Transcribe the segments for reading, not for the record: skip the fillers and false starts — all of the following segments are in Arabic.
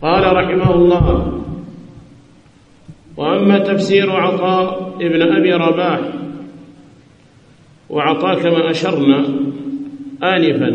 قال رحمه الله: وأما تفسير عطاء ابن أبي رباح، وعطاء كما أشرنا آنفا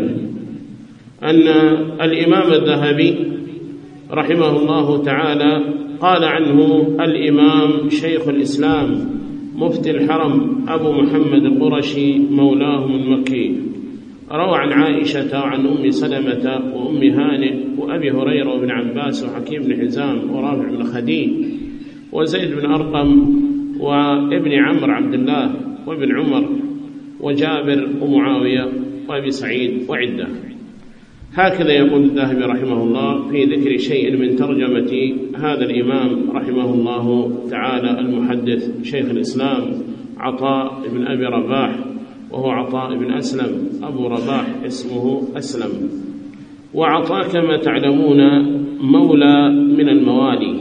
أن الإمام الذهبي رحمه الله تعالى قال عنه الإمام شيخ الإسلام مفتي الحرم أبو محمد القرشي مولاهم المكي، روى عن عائشة وعن أم سلمة وأم هانئ وأبي هريرة وابن عباس وحكيم بن حزام ورافع بن خديج وزيد بن أرقم وابن عمرو عبد الله وابن عمر وجابر ومعاوية وأبي سعيد وعدة. هكذا يقول الذهبي رحمه الله في ذكر شيء من ترجمة هذا الإمام رحمه الله تعالى المحدث شيخ الإسلام عطاء بن أبي رباح، وهو عطاء بن أسلم أبو رباح اسمه أسلم. وعطاء كما تعلمون مولى من الموالي،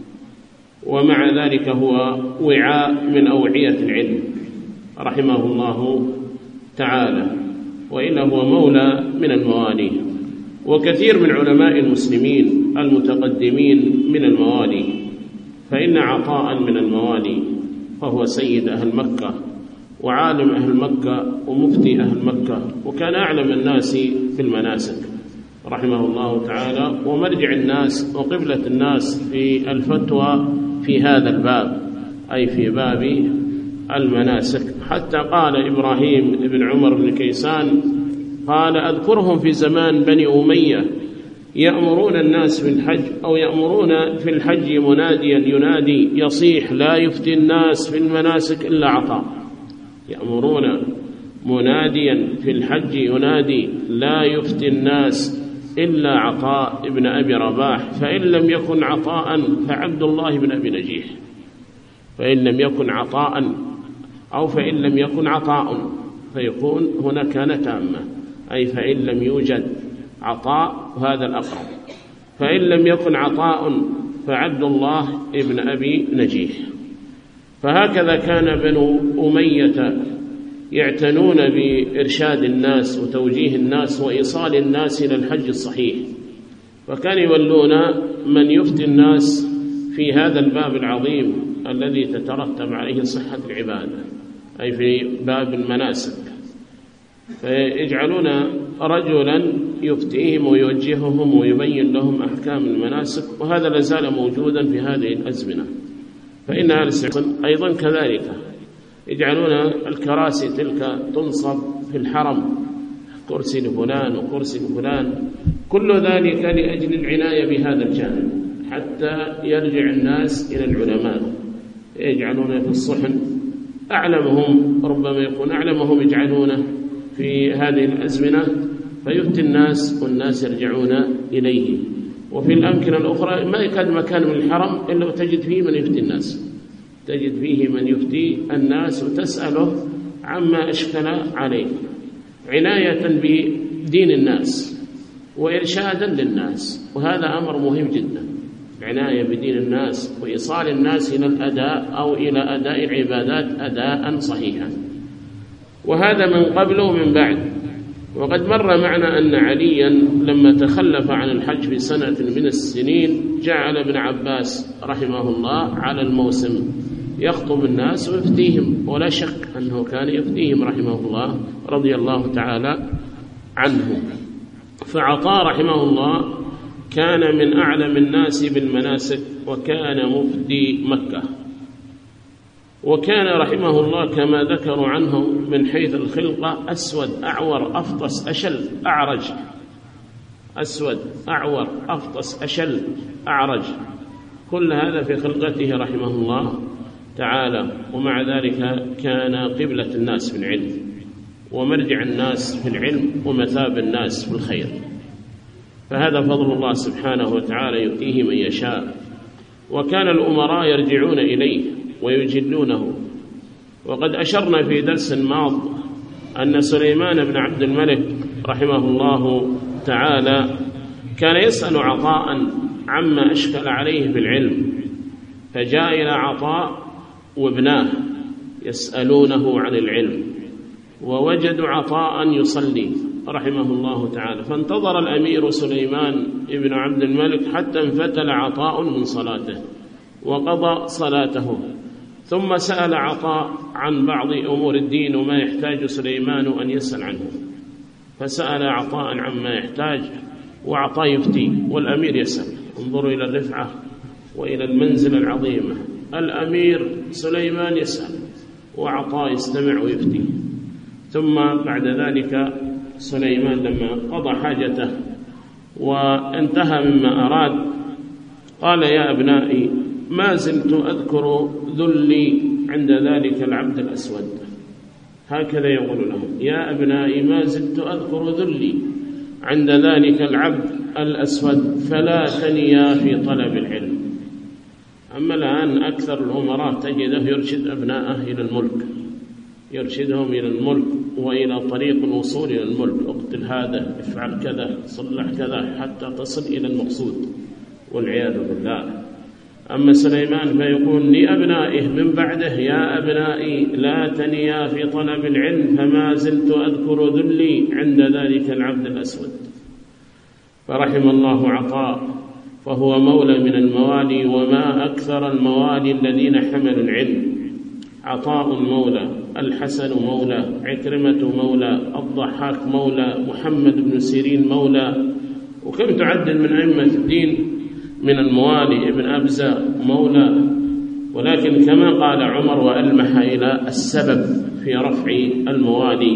ومع ذلك هو وعاء من أوعية العلم رحمه الله تعالى، وإلا هو مولى من الموالي. وكثير من علماء المسلمين المتقدمين من الموالي، فإن عطاء من الموالي، فهو سيد أهل مكة وعالم أهل مكة ومفتي أهل مكة، وكان أعلم الناس بالمناسك رحمه الله تعالى، ومرجع الناس وقبلة الناس في الفتوى في هذا الباب، أي في باب المناسك. حتى قال إبراهيم بن عمر بن كيسان قال: أذكرهم في زمان بني أمية يأمرون الناس بالحج، أو يأمرون في الحج مناديا ينادي يصيح لا يفتي الناس في المناسك إلا عطاء. يأمرون مناديا في الحج ينادي لا يفتي الناس إلا عطاء ابن أبي رباح، فإن لم يكن عطاء فعبد الله بن أبي نجيح. فإن لم يكن عطاء، أو فإن لم يكن عطاء، فيكون هنا كان تامة، أي فإن لم يوجد عطاء، وهذا الأقرب. فإن لم يكن عطاء فعبد الله ابن أبي نجيح. فهكذا كان بنو أمية يعتنون بإرشاد الناس وتوجيه الناس وإيصال الناس إلى الحج الصحيح، فكان يولون من يفتي الناس في هذا الباب العظيم الذي تترتب عليه صحة العبادة، أي في باب المناسك، فيجعلون رجلا يفتيهم ويوجههم ويبين لهم أحكام المناسك، وهذا لازال موجودا في هذه الأزمنة. فإن أهل السنة أيضا كذلك يجعلون الكراسي تلك تنصب في الحرم، كرسي لفلان وكرسي لفلان، كل ذلك لأجل العناية بهذا الجانب حتى يرجع الناس إلى العلماء. يجعلون في الصحن أعلمهم، ربما يكون أعلمهم يجعلونه في هذه الأزمنة فيفتي الناس والناس يرجعون إليه. وفي الأمكنة الأخرى ما يكاد مكان من الحرم إلا وتجد فيه من يفتي الناس، تجد فيه من يفتي الناس وتسأله عما أشكل عليه، عناية بدين الناس وإرشادا للناس. وهذا أمر مهم جدا، العناية بدين الناس وإيصال الناس إلى الأداء أو إلى أداء العبادات أداء صحيحا. وهذا من قبل ومن بعد. وقد مر معنا أن عليا لما تخلف عن الحج في سنة من السنين جعل ابن عباس رحمه الله على الموسم يخطب الناس ويفتيهم، ولا شك أنه كان يفتيهم رحمه الله رضي الله تعالى عنه. فعطاء رحمه الله كان من أعلم الناس بالمناسك، وكان مفتي مكة، وكان رحمه الله كما ذكروا عنه من حيث الخلقة أسود أعور أفطس أشل أعرج، أسود أعور أفطس أشل أعرج، كل هذا في خلقته رحمه الله تعالى. ومع ذلك كان قبلة الناس في العلم، ومرجع الناس في العلم، ومثاب الناس في الخير. فهذا فضل الله سبحانه وتعالى يؤتيه من يشاء. وكان الأمراء يرجعون إليه ويجلونه. وقد أشرنا في درس ماض أن سليمان بن عبد الملك رحمه الله تعالى كان يسأل عطاء عما أشكل عليه في العلم، فجاء إلى عطاء وابناه يسألونه عن العلم، ووجدوا عطاء يصلي رحمه الله تعالى. فانتظر الأمير سليمان بن عبد الملك حتى انفتل عطاء من صلاته وقضى صلاته، ثم سأل عطاء عن بعض أمور الدين وما يحتاج سليمان أن يسأل عنه، فسأل عطاء عما يحتاج وعطاء يفتي والأمير يسأل. انظروا إلى الرفعة وإلى المنزل العظيمة، الأمير سليمان يسأل وعطاء يستمع ويفتي. ثم بعد ذلك سليمان لما قضى حاجته وانتهى مما أراد قال: يا أبنائي ما زلت أذكر ذلي عند ذلك العبد الأسود. هكذا يقول لهم: يا أبنائي ما زلت أذكر ذلي عند ذلك العبد الأسود فلا تنيا في طلب العلم. أما الآن أكثر الأمراء تجده يرشد أبناءه إلى الملك، يرشدهم إلى الملك وإلى طريق الوصول إلى الملك، اقتل هذا، افعل كذا، صلح كذا، حتى تصل إلى المقصود والعياذ بالله. أما سليمان فيقول لأبنائه من بعده: يا أبنائي لا تنيا في طلب العلم فما زلت أذكر ذلي عند ذلك العبد الأسود. فرحم الله عطاء، فهو مولى من الموالي، وما أكثر الموالي الذين حملوا العلم. عطاء مولى، الحسن مولى، عكرمة مولى، الضحاك مولى، محمد بن سيرين مولى، وكم تعدد من أئمة الدين من الموالي. ابن أبزة مولى. ولكن كما قال عمر وألمح إلى السبب في رفع الموالي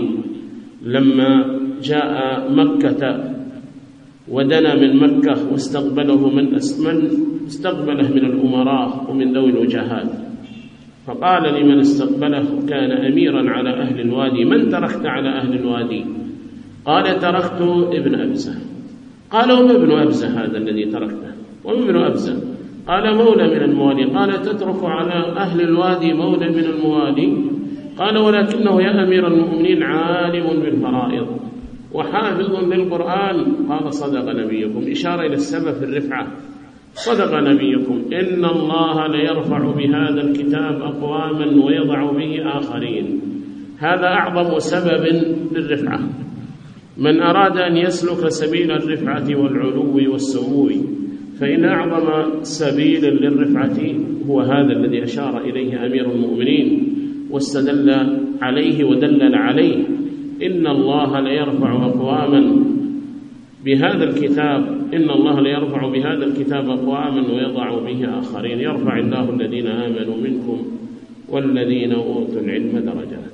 لما جاء مكة ودنا من مكة واستقبله من استقبله من الأمراء ومن ذوي الوجهات، فقال لمن استقبله كان أميرا على أهل الوادي: من تركت على أهل الوادي؟ قال: تركت ابن أبزة. قال: وما ابن أبزة هذا الذي تركته؟ وما ابن أبزة؟ قال: مولى من الموالي. قال: تترك على أهل الوادي مولى من الموالي؟ قال: ولكنه يا أمير المؤمنين عالم بالفرائض وحافظ للقرآن. قال: صدق نبيكم، إشارة إلى السبب في الرفعة. صدق نبيكم، إن الله ليرفع بهذا الكتاب أقواما ويضع به آخرين. هذا أعظم سبب للرفعة. من أراد أن يسلك سبيل الرفعة والعلو والسمو فإن أعظم سبيل للرفعة هو هذا الذي أشار إليه أمير المؤمنين واستدل عليه ودلل عليه: إن الله ليرفع أقواما بهذا الكتاب، إن الله ليرفع بهذا الكتاب أقواما ويضع به آخرين. يرفع الله الذين آمنوا منكم والذين أوتوا العلم درجات.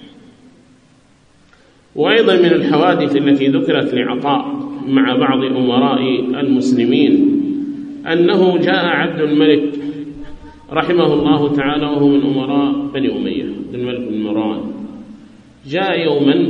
وأيضا من الحوادث التي ذكرت لعطاء مع بعض أمراء المسلمين أنه جاء عبد الملك رحمه الله تعالى وهو من أمراء بني أمية، عبد الملك بن مروان. جاء يوما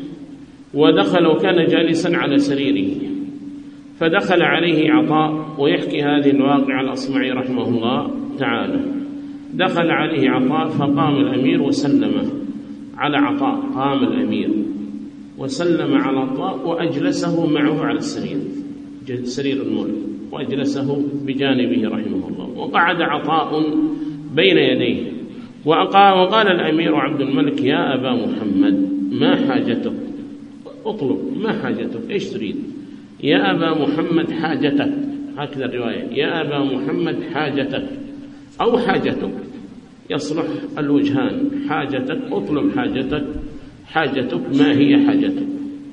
ودخل وكان جالسا على سريره، فدخل عليه عطاء، ويحكي هذه الواقعة الأصمعي رحمه الله تعالى. دخل عليه عطاء فقام الأمير وسلم على عطاء، قام الأمير وسلم على عطاء وأجلسه معه على السرير، سرير الملك، وأجلسه بجانبه رحمه الله، وقعد عطاء بين يديه. وقال الأمير عبد الملك: يا أبا محمد ما حاجتك؟ اطلب، ما حاجتك؟ إيش تريد؟ يا أبا محمد حاجتك، هكذا الرواية: يا أبا محمد حاجتك أو حاجتك، يصلح الوجهان. حاجتك، اطلب حاجتك، حاجتك ما هي حاجتك؟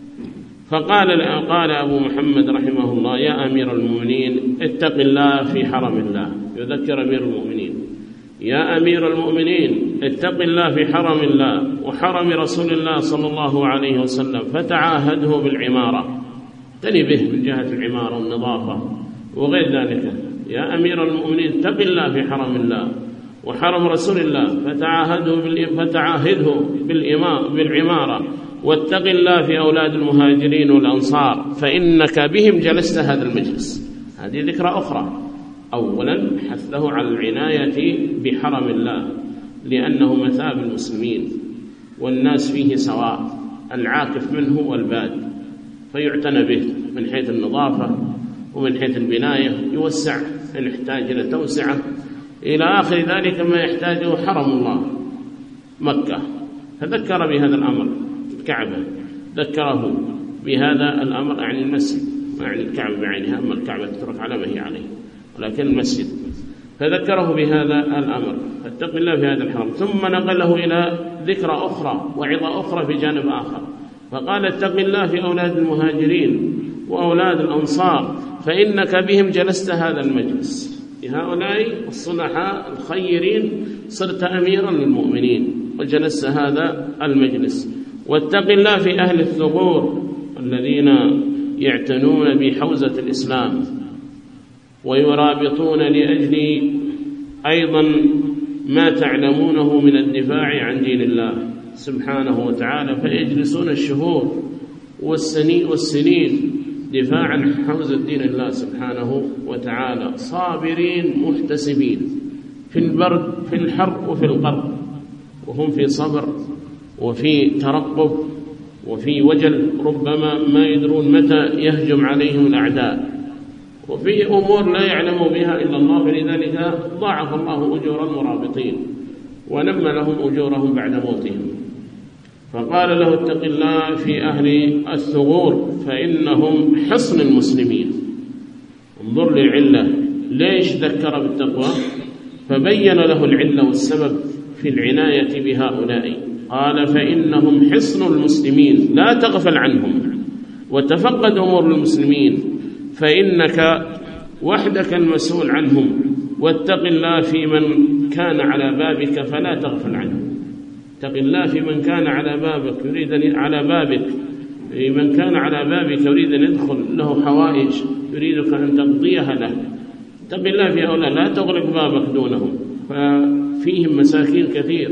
فقال أبو محمد رحمه الله: يا أمير المؤمنين اتق الله في حرم الله. يذكر أمير المؤمنين: يا أمير المؤمنين اتق الله في حرم الله وحرم رسول الله صلى الله عليه وسلم، فتعاهده بالعمارة، تنبه من جهة العمارة والنظافة وغير ذلك. يا أمير المؤمنين اتق الله في حرم الله وحرم رسول الله، فتعاهده بالعمارة، واتق الله في أولاد المهاجرين والأنصار فإنك بهم جلست هذا المجلس. هذه ذكرى أخرى. أولا حثه على العناية بحرم الله لأنه مثاب المسلمين والناس فيه سواء، العاكف منه والباد، فيعتنى به من حيث النظافة ومن حيث البناية، يوسع إن احتاج إلى توسعة، إلى آخر ذلك ما يحتاجه حرم الله مكة. فذكر بهذا الأمر الكعبة، ذكره بهذا الأمر، يعني المسجد، يعني الكعبة بعينها، أما الكعبة تترك على ما هي عليه، ولكن المسجد. فذكره بهذا الأمر، فاتق الله في هذا الحرم. ثم نقله إلى ذكرى أخرى وعظة أخرى في جانب آخر، فقال اتق الله في أولاد المهاجرين وأولاد الأنصار فإنك بهم جلست هذا المجلس، بهؤلاء الصلحاء الخيرين صرت أميرا للمؤمنين وجلست هذا المجلس. واتق الله في أهل الثغور الذين يعتنون بحوزة الإسلام ويرابطون لأجل أيضا ما تعلمونه من الدفاع عن دين الله سبحانه وتعالى، فيجلسون الشهور والسنين دفاعا عن حوزة دين الله سبحانه وتعالى، صابرين محتسبين في البرد في الحر وفي القر، وهم في صبر وفي ترقب وفي وجل، ربما ما يدرون متى يهجم عليهم الأعداء، وفي أمور لا يعلم بها إلا الله، فلذلك ضاعف الله أجور المرابطين ونمى لهم أجورهم بعد موتهم. فقال له اتق الله في أهل الثغور فإنهم حصن المسلمين. انظر للعلة، ليش ذكر بالتقوى؟ فبين له العلة والسبب في العناية بهؤلاء، قال فإنهم حصن المسلمين لا تغفل عنهم وتفقد أمور المسلمين، فإنك وحدك المسؤول عنهم، واتق الله في من كان على بابك فلا تغفل عنه. اتق الله في من كان على بابك يريد على بابك، في من كان على بابك يريد أن يدخل له حوائج يريدك أن تقضيها له. اتق الله في هؤلاء، لا تغلق بابك دونهم، ففيهم مساكين كثير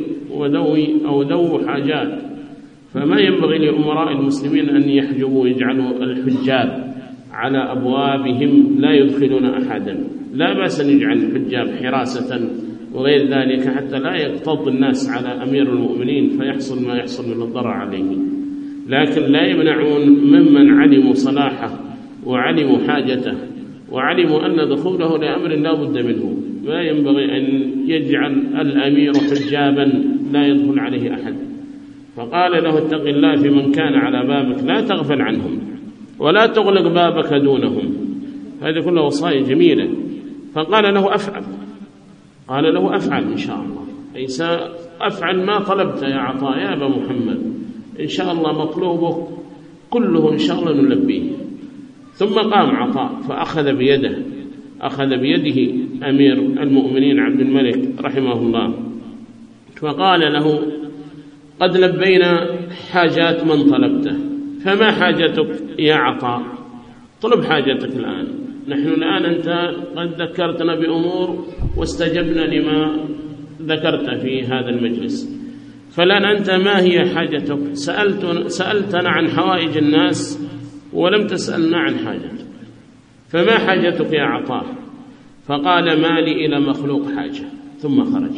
وذو حاجات، فما ينبغي لأمراء المسلمين أن يحجبوا ويجعلوا الحجاب على أبوابهم لا يدخلون أحدا. لا بأس أن يجعل الحجاب حراسة وغير ذلك حتى لا يقتض الناس على أمير المؤمنين فيحصل ما يحصل من الضرر عليه، لكن لا يمنعون ممن علموا صلاحه وعلموا حاجته وعلموا أن دخوله لأمر لا بد منه. ما ينبغي أن يجعل الأمير حجابا لا يدخل عليه أحد. فقال له اتق الله في من كان على بابك لا تغفل عنهم ولا تغلق بابك دونهم. هذه كلها وصايا جميلة. فقال له أفعل، قال له أفعل إن شاء الله، أي سأفعل ما طلبت يا عطاء يا أبا محمد، إن شاء الله مطلوبك كله إن شاء الله نلبيه. ثم قام عطاء فأخذ بيده، أخذ بيده أمير المؤمنين عبد الملك رحمه الله، فقال له قد لبينا حاجات من طلبته، فما حاجتك يا عطاء؟ طلب حاجتك الآن، نحن الآن أنت قد ذكرتنا بأمور واستجبنا لما ذكرت في هذا المجلس، فالآن أنت ما هي حاجتك؟ سألتنا عن حوائج الناس ولم تسألنا عن حاجتك، فما حاجتك يا عطاء؟ فقال مالي إلى مخلوق حاجة. ثم خرج،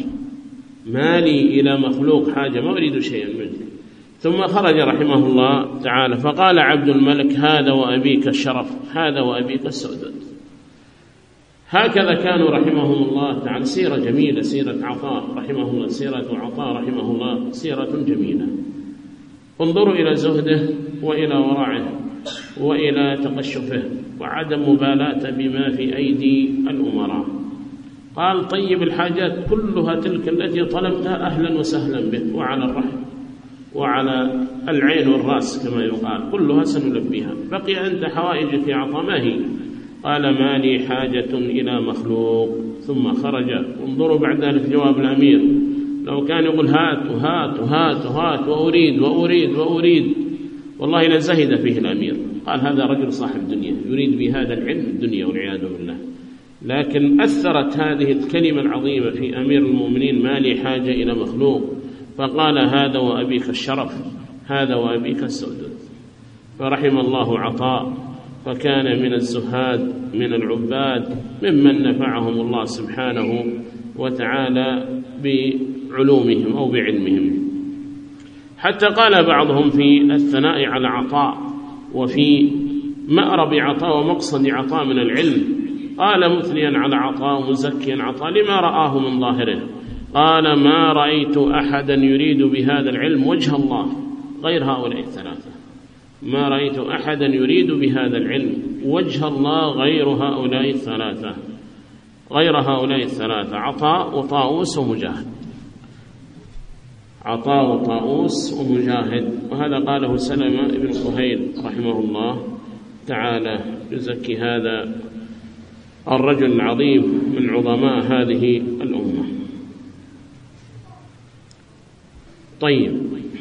مالي إلى مخلوق حاجة، ما أريد شيئا منك. ثم خرج رحمه الله تعالى. فقال عبد الملك هذا وأبيك الشرف، هذا وأبيك السؤدد. هكذا كانوا رحمهم الله تعالى. سيرة جميلة، سيرة عطاء رحمه الله، سيرة عطاء رحمه الله سيرة جميلة. انظروا إلى زهده وإلى ورعه وإلى تقشفه وعدم مبالاة بما في أيدي الأمراء. قال طيب الحاجات كلها تلك التي طلبتها أهلا وسهلا بك، وعلى الرحم وعلى العين والرأس كما يقال، كلها سنلبيها. بقي أنت حوائجك يا عطاء ما هي؟ قال ما لي حاجة إلى مخلوق. ثم خرج. انظروا بعد ذلك جواب الأمير، لو كان يقول هات وهات وهات وهات وأريد وأريد وأريد والله لزهد فيه الأمير. قال هذا رجل صاحب دنيا يريد بهذا العلم الدنيا والعياذ بالله. لكن أثرت هذه الكلمة العظيمة في أمير المؤمنين ما لي حاجة إلى مخلوق. فقال هذا وأبيك الشرف، هذا وأبيك السؤدد. فرحم الله عطاء، فكان من الزهاد من العباد ممن نفعهم الله سبحانه وتعالى بعلومهم أو بعلمهم. حتى قال بعضهم في الثناء على عطاء وفي مأرب عطاء ومقصد عطاء من العلم، قال مثنيا على عطاء ومزكيا عطاء لما رآه من ظاهره، قال ما رأيت أحدا يريد بهذا العلم وجه الله غير هؤلاء الثلاثة. ما رأيت أحدا يريد بهذا العلم وجه الله غير هؤلاء الثلاثة عطاء وطاووس ومجاهد. عطاء وطاووس ومجاهد. وهذا قاله سلمة بن قهيل رحمه الله تعالى يزكي هذا الرجل العظيم من عظماء هذه الأمة. طيب،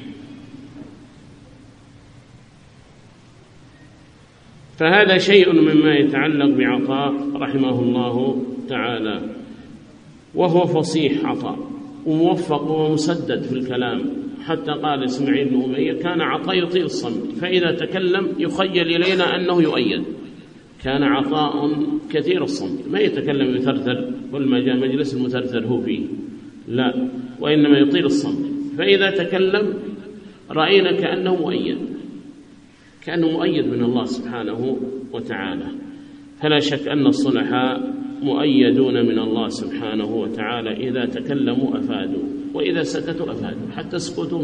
فهذا شيء مما يتعلق بعطاء رحمه الله تعالى، وهو فصيح عطاء وموفق ومسدد في الكلام. حتى قال إسماعيل بن أمية: كان عطاء يطيل الصمت، فإذا تكلم يخيل إلينا أنه يؤيد. كان عطاء كثير الصمت، ما يتكلم يثرثر، كل ما جاء مجلس المثرثر هو فيه، لا، وإنما يطيل الصمت. فإذا تكلم رأينا كأنه مؤيد من الله سبحانه وتعالى. فلا شك أن الصلحاء مؤيدون من الله سبحانه وتعالى، إذا تكلموا أفادوا، وإذا سكتوا أفادوا، حتى سكوتهم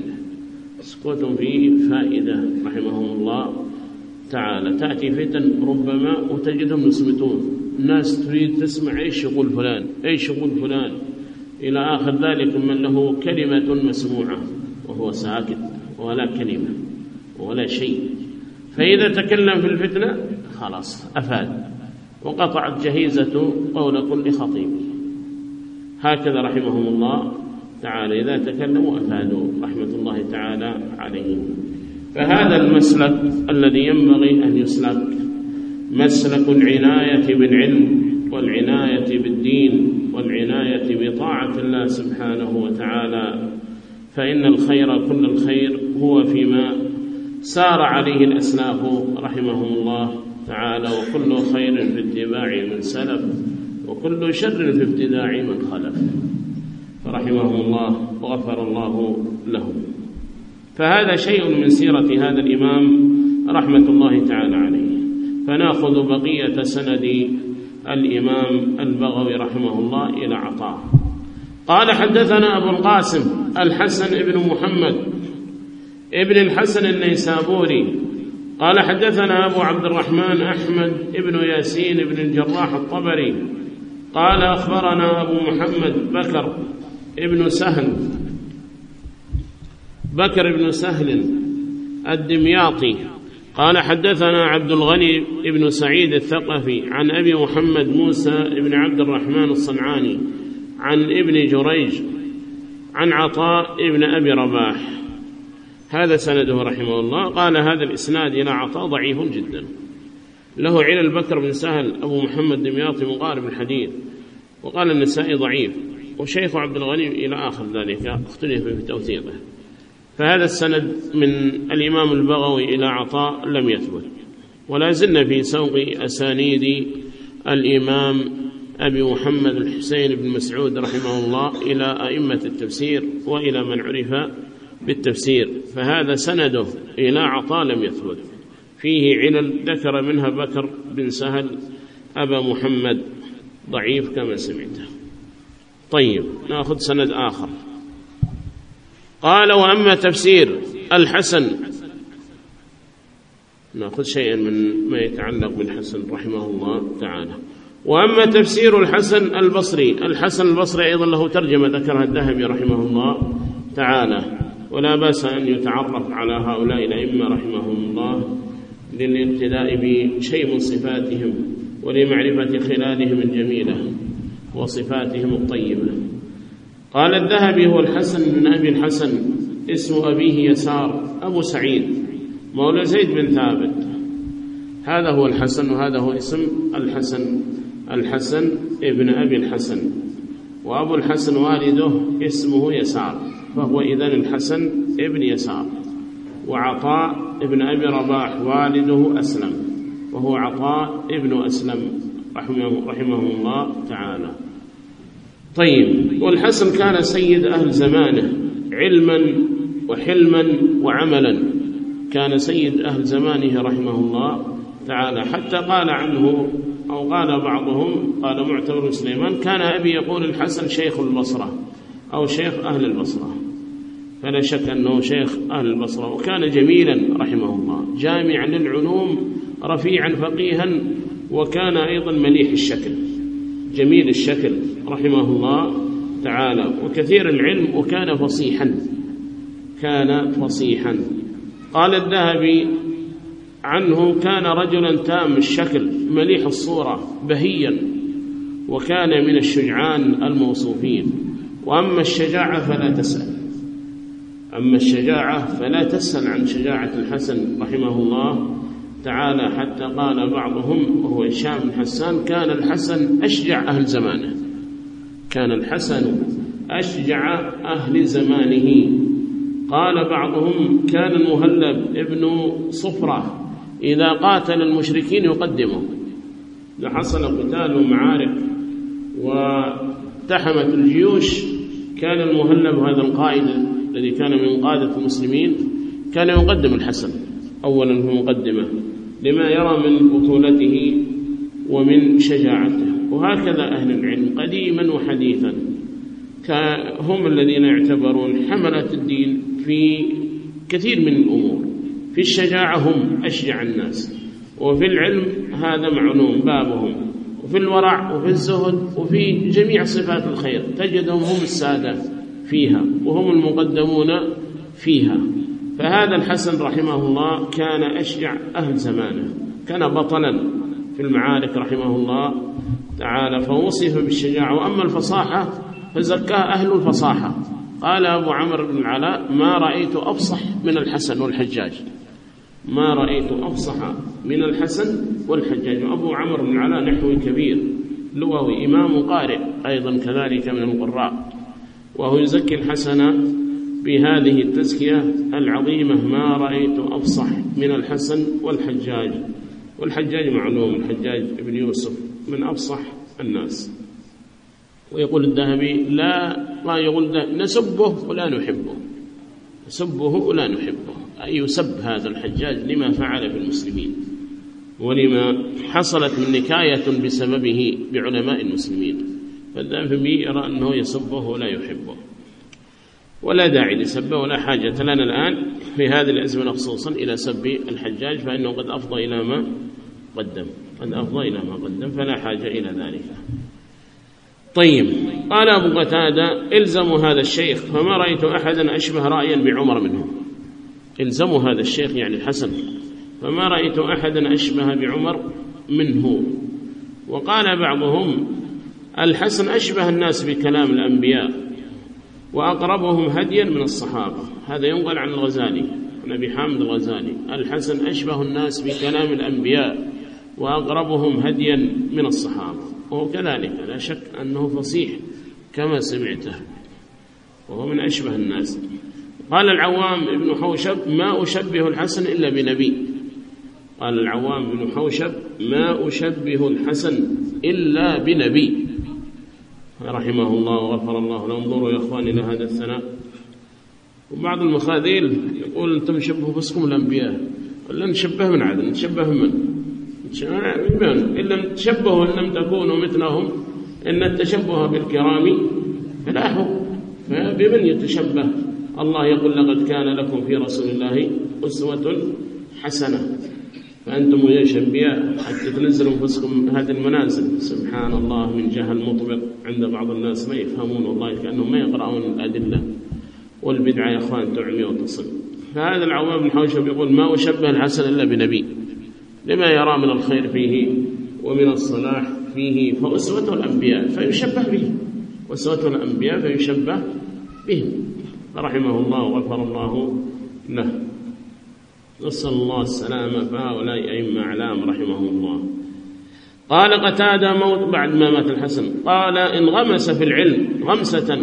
فيه فائدة رحمهم الله تعالى. تأتي فتن ربما وتجدهم يصمتون، الناس تريد تسمع إيش يقول فلان إلى آخر ذلك، من له كلمة مسموعة وهو ساكت ولا كلمة ولا شيء. فإذا تكلم في الفتنة خلاص أفاد، وقطعت جهيزة قول كل خطيب. هكذا رحمهم الله تعالى إذا تكلموا أفادوا رحمة الله تعالى عليهم. فهذا المسلك الذي ينبغي أن يسلك مسلك العناية بالعلم والعناية بالدين والعناية بطاعة الله سبحانه وتعالى. فإن الخير كل الخير هو فيما سار عليه الأسلاف رحمهم الله تعالى، وكل خير في اتباع من سلف، وكل شر في ابتداع من خلف، فرحمهم الله وغفر الله لهم. فهذا شيء من سيرة هذا الإمام رحمة الله تعالى عليه. فنأخذ بقية سند الإمام البغوي رحمه الله إلى عطاء. قال: حدثنا أبو القاسم الحسن بن محمد ابن الحسن النيسابوري قال: حدثنا أبو عبد الرحمن أحمد ابن ياسين بن الجراح الطبري قال: أخبرنا أبو محمد بكر بن سهل الدمياطي قال: حدثنا عبد الغني بن سعيد الثقفي عن أبي محمد موسى بن عبد الرحمن الصنعاني عن ابن جريج عن عطاء بن أبي رباح. هذا سنده رحمه الله. قال: هذا الإسناد إلى عطاء ضعيف جدا، له علل بكر بن سهل أبو محمد دمياطي مقارب الحديث. وقال النسائي ضعيف، وشيخ عبد الغني إلى آخر ذلك اختلف في توثيقه. فهذا السند من الإمام البغوي إلى عطاء لم يثبت. ولا زلنا في سوق أسانيد الإمام أبي محمد الحسين بن مسعود رحمه الله إلى أئمة التفسير وإلى من عرف بالتفسير. فهذا سنده إلى عطاء لم يثبت، فيه علل ذكر منها بكر بن سهل أبا محمد ضعيف كما سمعته. طيب، نأخذ سند آخر. قال: وأما تفسير الحسن، نأخذ شيئا من ما يتعلق بالحسن رحمه الله تعالى. وأما تفسير الحسن البصري أيضا له ترجمة ذكرها الذهبي رحمه الله تعالى، ولا بأس أن يتعرف على هؤلاء الأئمة رحمهم الله للابتداء بشيء من صفاتهم ولمعرفة خلالهم الجميلة وصفاتهم الطيبة. قال الذهبي: هو الحسن بن أبي الحسن، اسم أبيه يسار أبو سعيد مولى زيد بن ثابت. هذا هو الحسن، وهذا هو اسم الحسن ابن أبي الحسن. وأبو الحسن والده اسمه يسار، فهو إذن الحسن ابن يسار. وعطاء ابن أبي رباح والده أسلم، وهو عطاء ابن أسلم رحمه الله تعالى. طيب، والحسن كان سيد أهل زمانه علما وحلما وعملا، كان سيد أهل زمانه رحمه الله تعالى. حتى قال عنه أو قال بعضهم، قال معتمر بن سليمان: كان أبي يقول الحسن شيخ البصرة أو شيخ أهل البصرة. فلا شك أنه شيخ أهل البصرة، وكان جميلا رحمه الله، جامعا للعلوم، رفيعا فقيها، وكان أيضا مليح الشكل جميل الشكل رحمه الله تعالى، وكثير العلم، وكان فصيحا، كان فصيحا. قال الذهبي عنه: كان رجلا تام الشكل مليح الصورة بهيا، وكان من الشجعان الموصوفين. وأما الشجاعة فلا تسأل، أما الشجاعة فلا تسأل عن شجاعة الحسن رحمه الله تعالى، حتى قال بعضهم وهو هشام بن حسان: كان الحسن أشجع أهل زمانه، كان الحسن أشجع أهل زمانه. قال بعضهم: كان المهلب ابن صفرة إذا قاتل المشركين يقدمه، لحصل قتال ومعارك وتحمت الجيوش، كان المهلب هذا القائد الذي كان من قادة المسلمين كان يقدم الحسن أولا في مقدمة، لما يرى من بطولته ومن شجاعته. وهكذا أهل العلم قديما وحديثا هم الذين يعتبرون حملة الدين في كثير من الأمور. في الشجاعة هم أشجع الناس، وفي العلم هذا معلوم بابهم، وفي الورع وفي الزهد وفي جميع صفات الخير تجدهم هم السادة فيها وهم المقدمون فيها. فهذا الحسن رحمه الله كان أشجع أهل زمانه، كان بطلا في المعارك رحمه الله تعالى، فوصف بالشجاعة. وأما الفصاحة فزكاها أهل الفصاحة. قال أبو عمرو بن العلاء: ما رأيت أفصح من الحسن والحجاج، ما رأيت أفصح من الحسن والحجاج. وأبو عمرو بن العلاء نحوي كبير لغوي، إمام قارئ أيضا كذلك من القراء، وهو يزكي الحسن بهذه التزكية العظيمة: ما رأيت أفصح من الحسن والحجاج. والحجاج معلوم، الحجاج ابن يوسف من أفصح الناس. ويقول الذهبي: لا يقول نسبه ولا نحبه، نسبه ولا نحبه، أي يسب هذا الحجاج لما فعل بالمسلمين ولما حصلت من نكاية بسببه بعلماء المسلمين. فالذهبي يرى أنه يسبه ولا يحبه، ولا داعي لسبه، ولا حاجة لنا الآن في هذه الأزمنة خصوصا إلى سب الحجاج، فإنه قد أفضى إلى ما قدم، قد أفضى إلى ما قدم، فلا حاجة إلى ذلك. طيب، قال أبو قتادة: إلزموا هذا الشيخ فما رأيت أحدا أشبه رأيا بعمر منه. إلزموا هذا الشيخ يعني الحسن، فما رأيت أحدا أشبه بعمر منه. وقال بعضهم: الحسن أشبه الناس بكلام الأنبياء وأقربهم هديا من الصحابة. هذا ينقل عن الغزالي، عن أبي حامد الغزالي: الحسن أشبه الناس بكلام الأنبياء وأقربهم هديا من الصحابة. وهو كذلك لا شك أنه فصيح كما سمعته، وهو من أشبه الناس. قال العوام ابن حوشب: ما أشبه الحسن إلا بنبي. قال العوام ابن حوشب: ما أشبه الحسن إلا بنبي، رحمه الله وغفر الله له. انظروا يا أخواني إلى هذا الثناء. وبعض المخاذيل يقول: أنتم شبهوا بسكم الأنبياء، ولا نشبه من عدن، نشبه من إن لم تشبهوا إن لم تكونوا مثلهم، إن التشبه بالكرام فلاح. فبمن يتشبه؟ الله يقول: لقد كان لكم في رسول الله أسوة حسنة. فأنتم يا شبياء حتى تنزلوا أنفسكم هذه المنازل. سبحان الله، من جهل مطبق عند بعض الناس ما يفهمون، والله كأنهم ما يقرؤون الأدلة. والبدعة يا أخوان تعمي وتصل. فهذا العوام بن حوشب يقول: ما أشبه الحسن إلا بنبي، لما يرى من الخير فيه ومن الصلاح فيه، فأسوة الأنبياء فيشبه به، وأسوة الأنبياء فيشبه بهم، رحمه الله وغفر الله له. نسأل الله السلامة. فهؤلاء أئمة أعلام رحمهم الله. قال قتادة موت بعد ما مات الحسن، قال: انغمس في العلم غمسة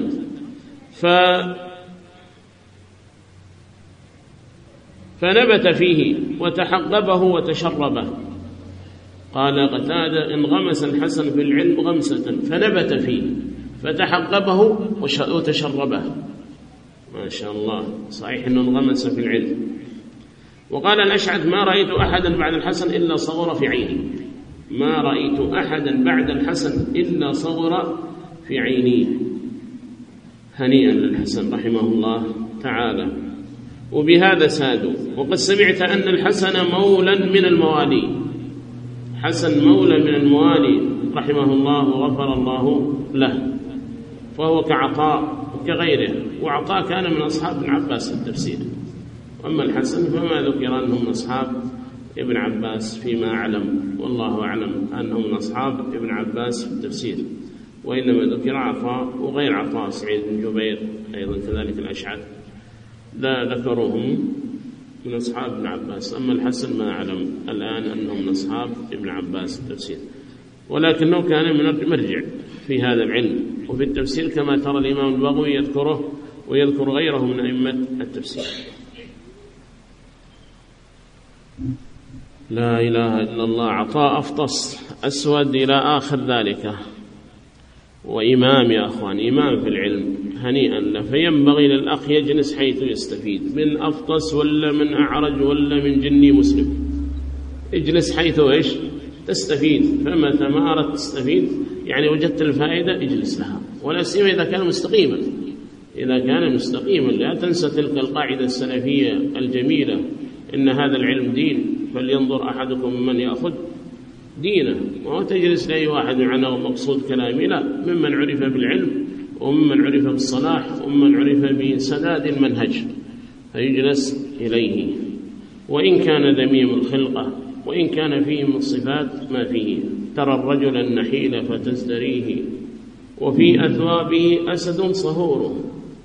فنبت فيه وتحقبه وتشربه. قال قتادة: انغمس الحسن في العلم غمسة فنبت فيه فتحقبه وتشربه. ما شاء الله، صحيح أنه انغمس في العلم. وقال الأشعث: ما رأيت أحدا بعد الحسن إلا صغر في عيني، ما رأيت أحدا بعد الحسن إلا صغر في عيني. هنيئا للحسن رحمه الله تعالى، وبهذا سادوا. وقد سمعت أن الحسن مولى من الموالي، حسن مولى من الموالي رحمه الله وغفر الله له، فهو كعطاء وكغيره، وعطاء كان من أصحاب ابن عباس في التفسير، وأما الحسن فما ذكر أنهم من أصحاب ابن عباس فيما أعلم، والله أعلم أنهم من أصحاب ابن عباس في التفسير، وإنما ذكر عطاء وغير عطاء، سعيد بن جبير أيضا كذلك الأشعث لا ذكروهم من أصحاب ابن عباس. أما الحسن ما أعلم الآن أنهم من أصحاب ابن عباس في التفسير، ولكنه كان من مرجع في هذا العلم وفي التفسير، كما ترى الإمام البغوي يذكره ويذكر غيره من أئمة التفسير. لا إله إلا الله. عطاء أفطس أسود إلى آخر ذلك، وإمام يا أخوان، إمام في العلم، هنيئا له. فينبغي للأخ يجلس حيث يستفيد، من أفطس ولا من أعرج ولا من جني مسلم، اجلس حيث إيش تستفيد. فمتى ما أردت تستفيد يعني وجدت الفائدة اجلس لها، ولا سيما إذا كان مستقيما. إذا كان مستقيما لا تنسى تلك القاعدة السلفية الجميلة: إن هذا العلم دين فلينظر أحدكم من يأخذ دينه. وهو تجلس لأي واحد معنا ومقصود كلامي، لا، ممن عرف بالعلم وممن عرف بالصلاح وممن عرف بسداد المنهج فيجلس إليه، وإن كان ذميم الخلقة وإن كان فيه من الصفات ما فيه. ترى الرجل النحيل فتزدريه، وفي أثوابه أسد صهور،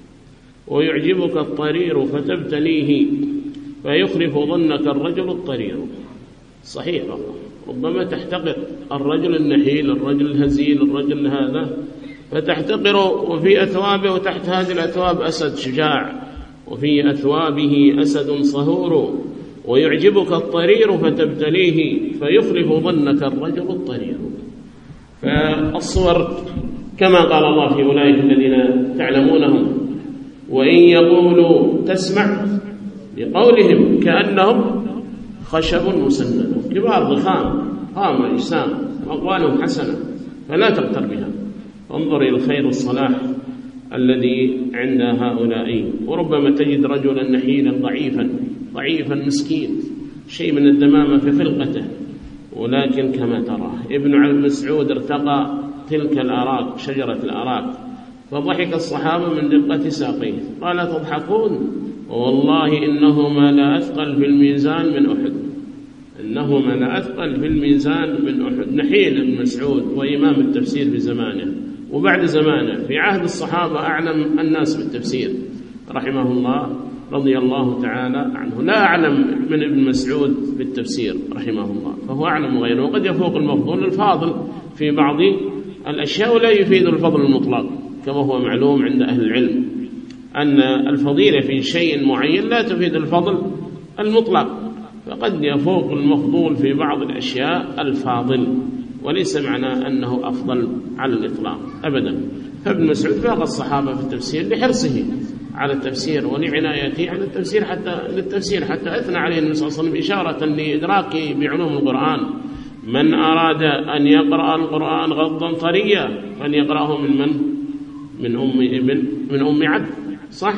ويعجبك الطرير فتبتليه، فيخلف ظنك الرجل الطرير. صحيح والله، ربما تحتقر الرجل النحيل، الرجل الهزيل، الرجل هذا فتحتقره، وفي أثوابه وتحت هذه الأثواب أسد شجاع، وفي أثوابه أسد صهور، ويعجبك الطرير فتبتليه، فيخلف ظنك الرجل الطرير. فالصور كما قال الله في أولئك الذين تعلمونهم، وإن يقولوا تسمع لقولهم كأنهم خشب مسند، كبار ضخام قامة إجسام، وأقوالهم حسنة، فلا تغتر بها. انظر إلى الخير والصلاح الذي عند هؤلاء. وربما تجد رجلا نحيلا ضعيفا مسكين، شيء من الدمامة في خلقته، ولكن كما ترى ابن مسعود ارتقى تلك الأراك، شجرة الأراك، فضحك الصحابة من دقة ساقيه، قال تضحكون؟ والله إنهما لا أثقل في الميزان من أحد، إنهما لا أثقل في الميزان من أحد. نحيل ابن مسعود وإمام التفسير في زمانه وبعد زمانه، في عهد الصحابة أعلم الناس بالتفسير رحمه الله رضي الله تعالى عنه، لا أعلم من ابن مسعود بالتفسير رحمه الله، فهو أعلم غيره، وقد يفوق المفضول الفاضل في بعض الأشياء، ولا يفيد الفضل المطلق، كما هو معلوم عند أهل العلم أن الفضيلة في شيء معين لا تفيد الفضل المطلق، فقد يفوق المفضول في بعض الأشياء الفاضل، وليس معنى أنه أفضل على الإطلاق أبدا. فابن مسعود فاق الصحابة في التفسير لحرصه على التفسير ولعنايته على التفسير، حتى أثنى عليه النبي صلى الله عليه وسلم إشارة لإدراكه بعلوم القرآن: من أراد أن يقرأ القرآن غضا طريا فليقرأه من أم عبد، صح؟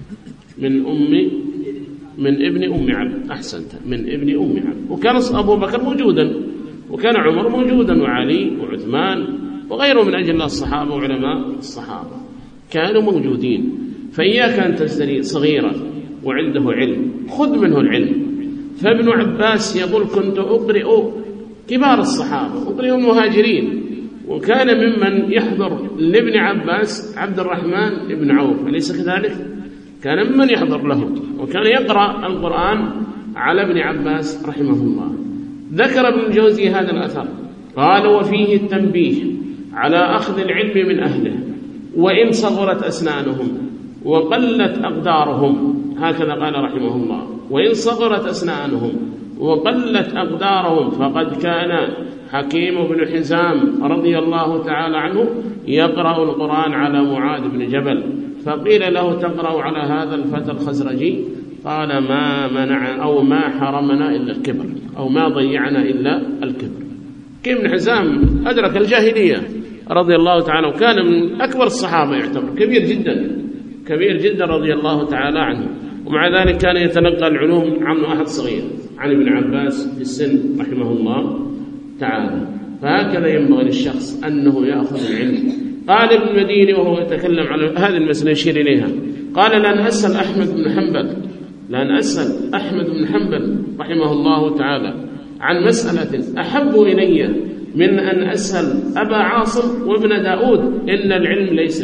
من ابن أم عبد، أحسنت، من ابن أم عبد. وكان أبو بكر موجودا، وكان عمر موجودا، وعلي وعثمان وغيره من أجل الصحابة وعلماء الصحابة كانوا موجودين. فإياك أن تزدري صغيرا وعنده علم، خذ منه العلم. فابن عباس يقول كنت أقرئ كبار الصحابة، أقرئ المهاجرين، وكان ممن يحضر لابن عباس عبد الرحمن بن عوف، أليس كذلك؟ كان ممن يحضر له، وكان يقرأ القرآن على ابن عباس رحمه الله. ذكر ابن الجوزي هذا الأثر، قال: وفيه التنبيه على أخذ العلم من أهله، وإن صغرت أسنانهم وقلت أقدارهم، هكذا قال رحمه الله: وإن صغرت أسنانهم وقلت أقدارهم. فقد كان حكيم بن حزام رضي الله تعالى عنه يقرأ القرآن على معاذ بن جبل، فقيل له: تقرأ على هذا الفتى الخزرجي؟ قال: ما منع أو ما حرمنا إلا الكبر، أو ما ضيعنا إلا الكبر. حكيم بن حزام أدرك الجاهلية رضي الله تعالى، وكان من أكبر الصحابة، يعتبر كبير جدا، كبير جدا رضي الله تعالى عنه، ومع ذلك كان يتلقى العلوم عن واحد صغير، عن ابن عباس في السن رحمه الله تعالى. فهكذا ينبغي للشخص أنه يأخذ العلم. قال ابن المديني وهو يتكلم عن هذه المسألة يشير إليها، قال لأن أسأل أحمد بن حنبل رحمه الله تعالى عن مسألة أحب إلي من أن أسأل أبا عاصم وابن داود إن العلم ليس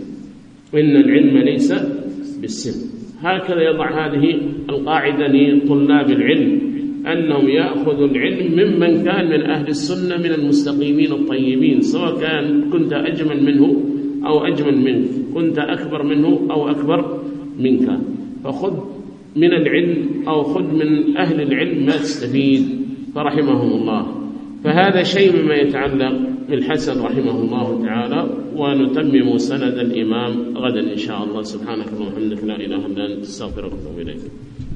بالسن. هكذا يضع هذه القاعدة لطلاب العلم، أنهم يأخذوا العلم ممن كان من أهل السنة من المستقيمين الطيبين، سواء كنت أجمل منه أو أجمل منك، كنت أكبر منه أو أكبر منك، فخذ من العلم أو خذ من أهل العلم ما تستفيد. فرحمهم الله. فهذا شيء مما يتعلق بالحسن رحمه الله تعالى، ونتمم سند الإمام غدا إن شاء الله. سبحانك اللهم وبحمدك لا إله إلا أنت أستغفرك وأتوب إليك.